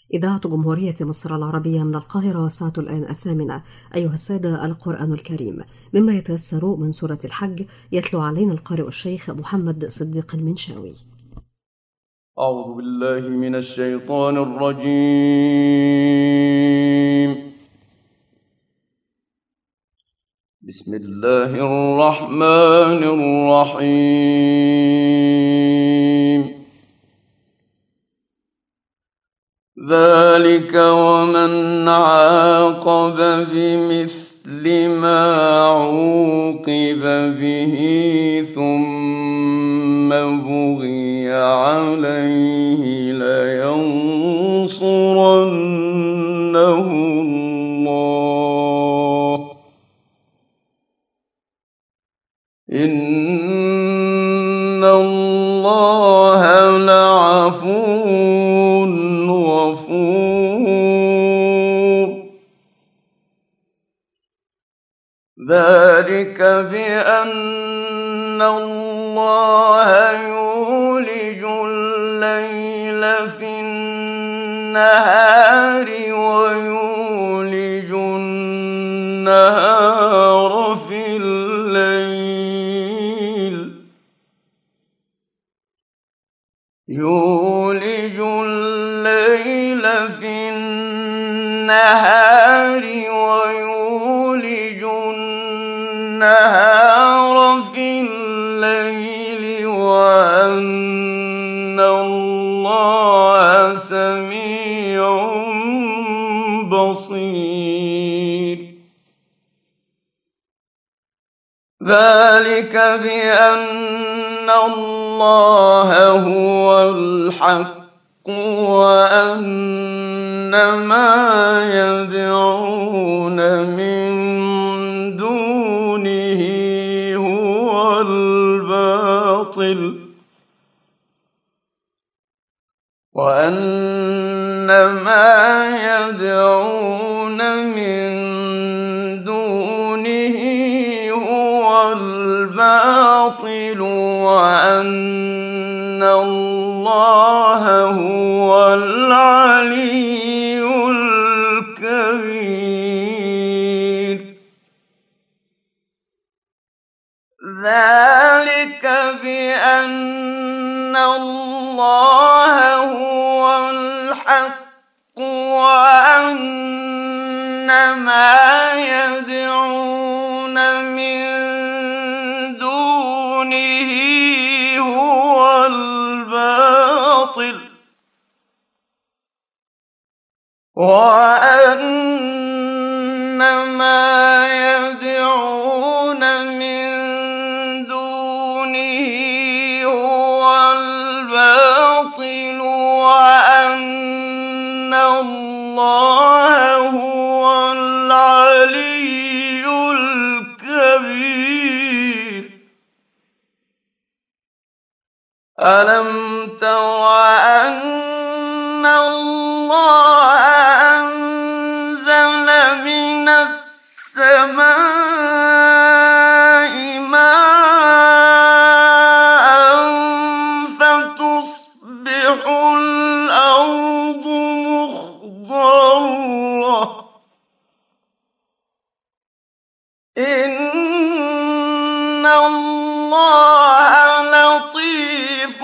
إذاعة جمهورية مصر العربية من القاهرة، ساعة الآن 8. أيها السادة، القرآن الكريم مما يتيسر من سورة الحج، يتلو علينا القارئ الشيخ محمد صديق المنشاوي. أعوذ بالله من الشيطان الرجيم. بسم الله الرحمن الرحيم. ذلك ومن عاقب بمثل ما عوقب به ثم بغي عليه لينصرنه الله إن الله لعفو غفور. ذلك بأن الله يولج الليل في النهار ويولج النهار في الليل، يولج الليل في النهار ويولج النهار في الليل وأن الله سميع بصير. ذلك بأن الله هو الحق وأن ما يدعون من دونه هو الباطل وأن ما يدعون من دونه هو الباطل وأن الله هو العلي الكبير. ذلك بأن الله هو الحق وأن ما يدعون من دونه هو الباطل وأن ما يدعون من دونه هو الباطل وأن الله هو العلي الكبير. ألم تر أن الله أنزل من السماء ماء فتصبح الأرض مخضرة إن الله لطيف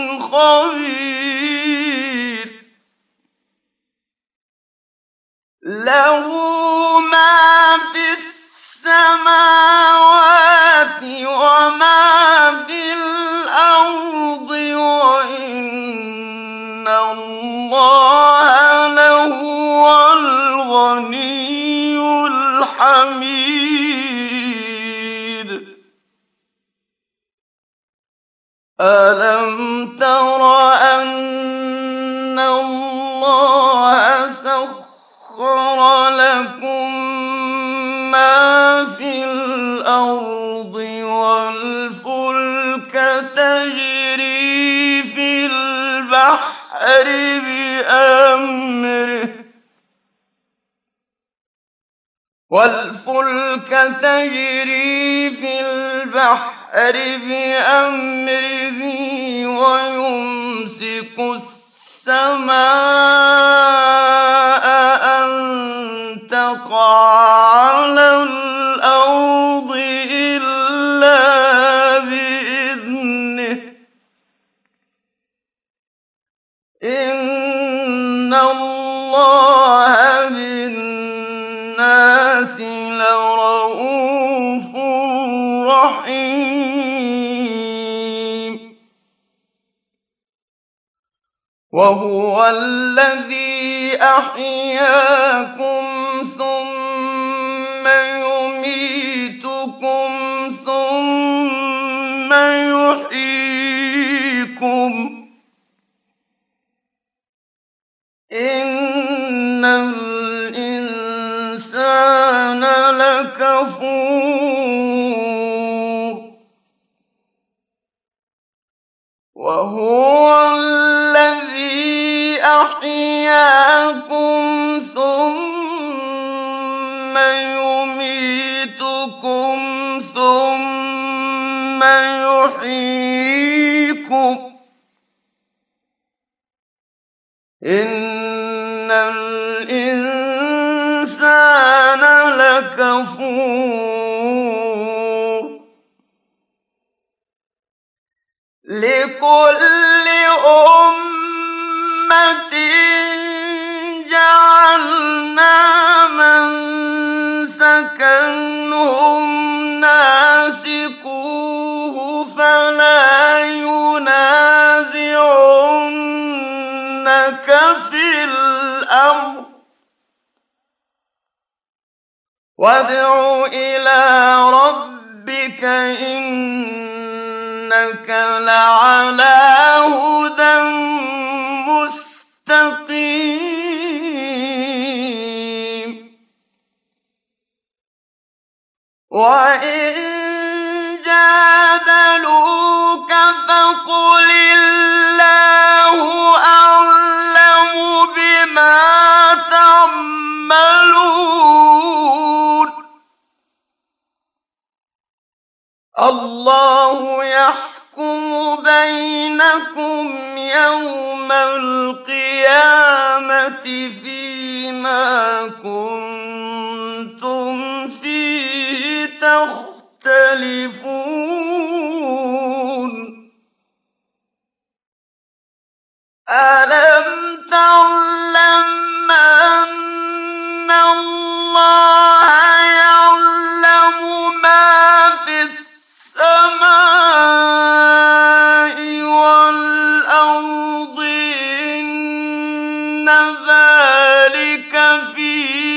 خبير. له ما في السماوات وما في الأرض وإن الله لهو الغني الحميد. ألم تر أن الله سخر لكم ما في الأرض والفلك تجري في البحر بأمره ويمسك السماء اللَّهَ بِالنَّاسِ لَرَءُوفٌ رَّحِيمٌ وَهُوَ الَّذِي أَحْيَاكُمْ ثُمَّ يُمِيتُكُمْ ثُمَّ يُحْيِيكُمْ ۗ إِنَّ الْإِنسَانَ لَكَفُورٌ وَهُوَ الَّذِي أَحْيَاكُمْ ثُمَّ يُمِيتُكُمْ ثُمَّ يُحْيِيكُمْ ۗ إِنَّ الْإِنسَانَ لَكَفُورٌ لِكُلِّ أُمَّةٍ جَعَلْنَا مَنسَكًا هُمْ نَاسِكُوهُ فَلَا يُنَازِعُنَّكَ فِي الْأَمْرِ ۚ وَادْعُ إِلَىٰ رَبِّكَ إِنَّكَ لَعَلَىٰ هُدًى مُّسْتَقِيمٍ وَإِن جَادَلُوكَ فَقُلِ اللَّهُ أَعْلَمُ بِمَا تَعْمَلُونَ اللَّهُ يَحْكُمُ بَيْنَكُمْ يَوْمَ الْقِيَامَةِ فِيمَا كُنتُمْ فِيهِ تَخْتَلِفُونَ أَلَمْ تَعْلَمْ أَنَّ اللَّهَ يَعْلَمُ مَا فِي السَّمَاءِ وَالْأَرْضِ ۚ إِنَّ ذَٰلِكَ فِي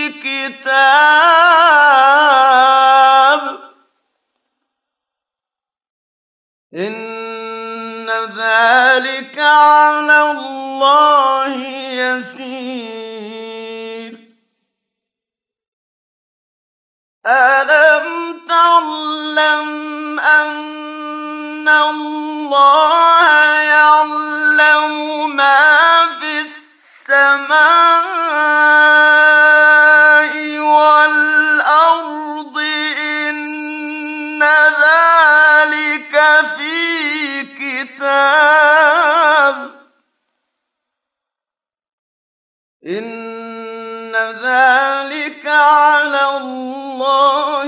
كِتَابٍ ۚ إِنَّ ذَٰلِكَ عَلَى اللَّهِ يَسِيرٌ أَلَمْ تَعْلَمْ أَنَّ اللَّهَ يَعْلَمُ مَا فِي السَّمَاءِ وَالْأَرْضِ ۚ إِنَّ ذَٰلِكَ فِي كِتَابٍ ۚ إِنَّ ذَٰلِكَ عَلَى اللَّهِ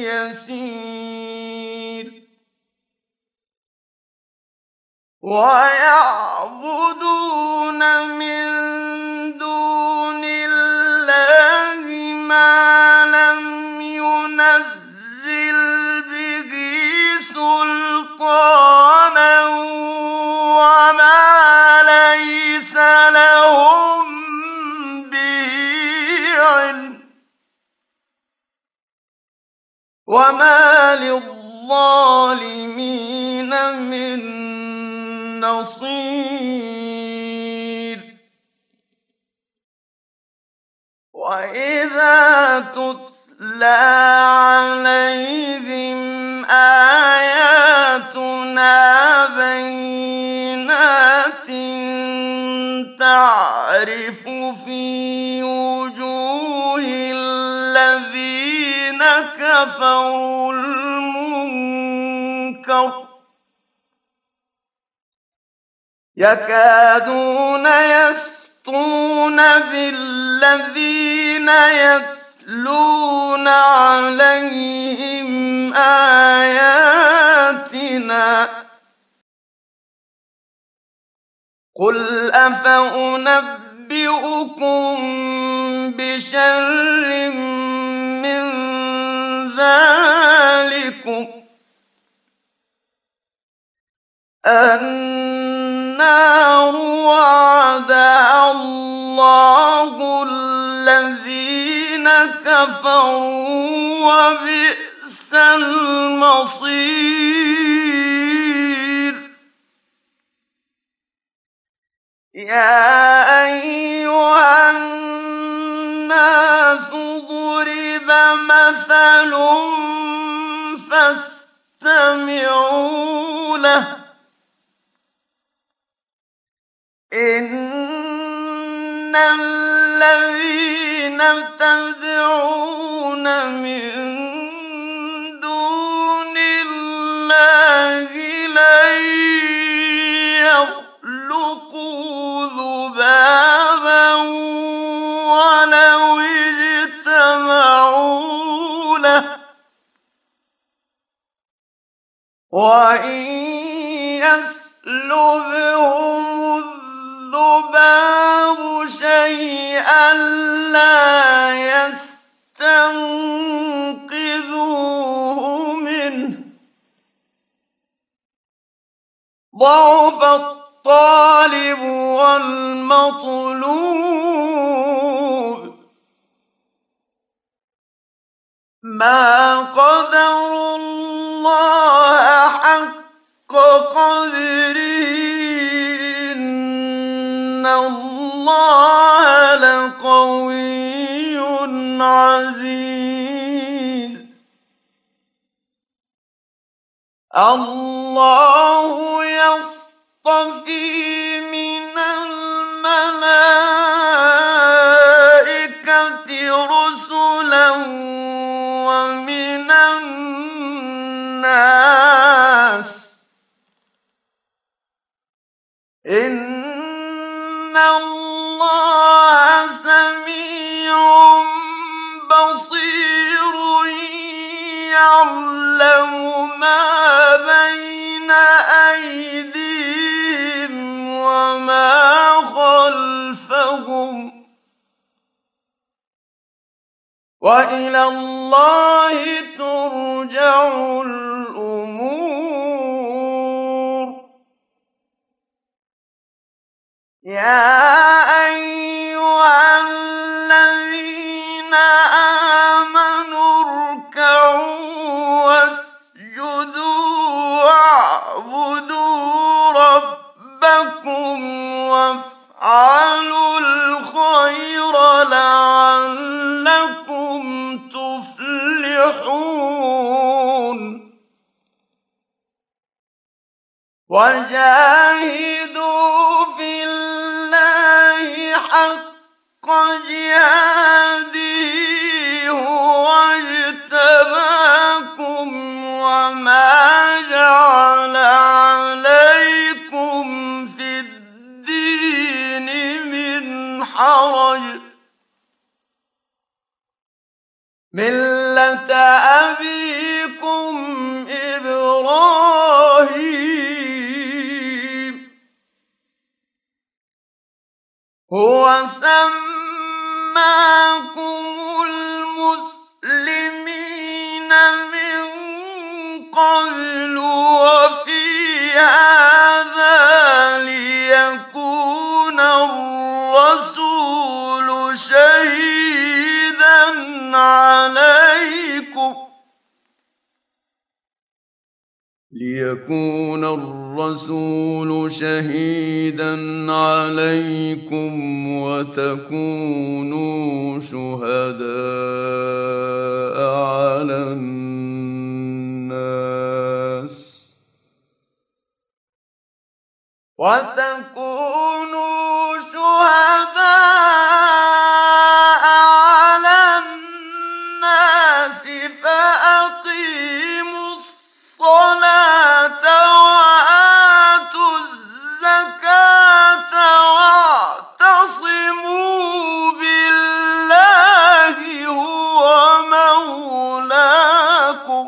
يَسِيرٌ وَيَعْبُدُونَ مِن دُونِ اللَّهِ مَا لَمْ يُنَزِّلْ بِهِ سُلْطَانًا وَمَا لَيْسَ لَهُم بِهِ عِلْمٌ ۗ وَمَا لِلظَّالِمِينَ مِن نَّصِيرٍ وَإِذَا تُتْلَىٰ عَلَيْهِمْ آيَاتُنَا بَيِّنَاتٍ تَعْرِفُ فِي وُجُوهِ الَّذِينَ كَفَرُوا الْمُنكَرَ ۖ يَكَادُونَ يَسْطُونَ بِالَّذِينَ يَتْلُونَ عَلَيْهِمْ آيَاتِنَا ۗ قُلْ أَفَأُنَبِّئُكُم بشر من ذلكم النار وعدها الله الذين كفروا وبئس المصير يا أيها الناس ضرب مثل فاستمعوا له إن الذين تدعون من دون الله لن يخلقوا ذبابا ولو اجتمعوا له وإن يسلبهم الذباب شيئا لا يستنقذوه منه ضعف الطالب والمطلوب ما قدروا الله حق قدره إن الله لقوي عزيز الله يصطفي من الملائكة رسلا ومن الناس إن الله سميع بصير يعلم ما بين أيديهم وما خلفهم وإلى الله ترجع الأمور يا أيها الذين آمنوا اركعوا واسجدوا واعبدوا ربكم وافعلوا الخير لعلكم تفلحون وجاهدوا في الله حق جهاده هو اجتباكم وما جعل عليكم في الدين من حرج ملة أبيكم إبراهيم هو سماكم المسلمين من قبل وفي هذا ليكون الرسول شهيدا عليكم وتكونوا شهداء على الناس فأقيموا الصلاة وآتوا الزكاة واعتصموا بالله هو مولاكم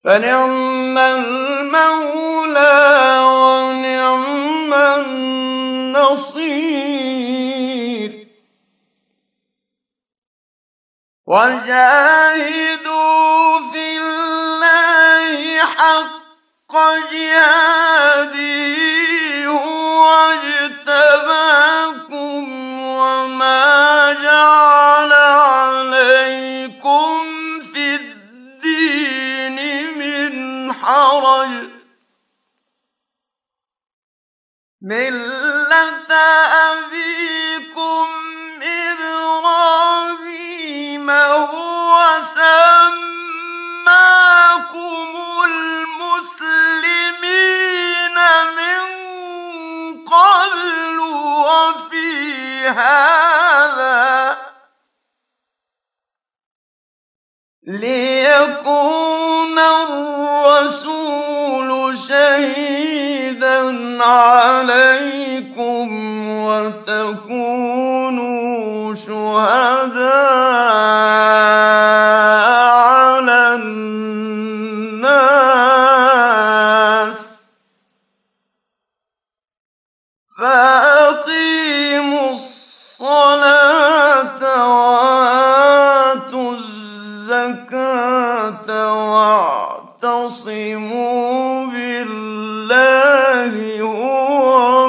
فنعم المولى ونعم النصير نصير وجاهدوا في الله حق جهاده هو اجتباكم وما جعل عليكم في الدين من حرج ملة أبيكم إبراهيم هو سماكم المسلمين من قبل وفي هذا ليكون الرسول شهيدا عليكم وتكونوا شهداء على الناس فأقيموا الصلاة وآتوا الزكاة واعتصموا بالله هو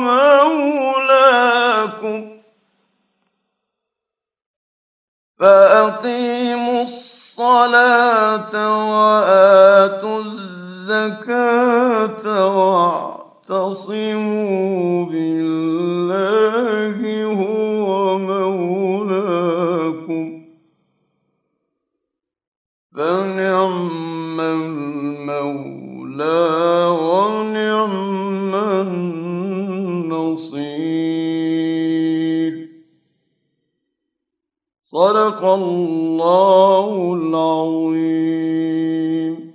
مولاكم فأقيموا الصلاة وآتوا الزكاة واعتصموا بالله هو مولاكم فنعم المولى ونعم النصير صدق الله العظيم.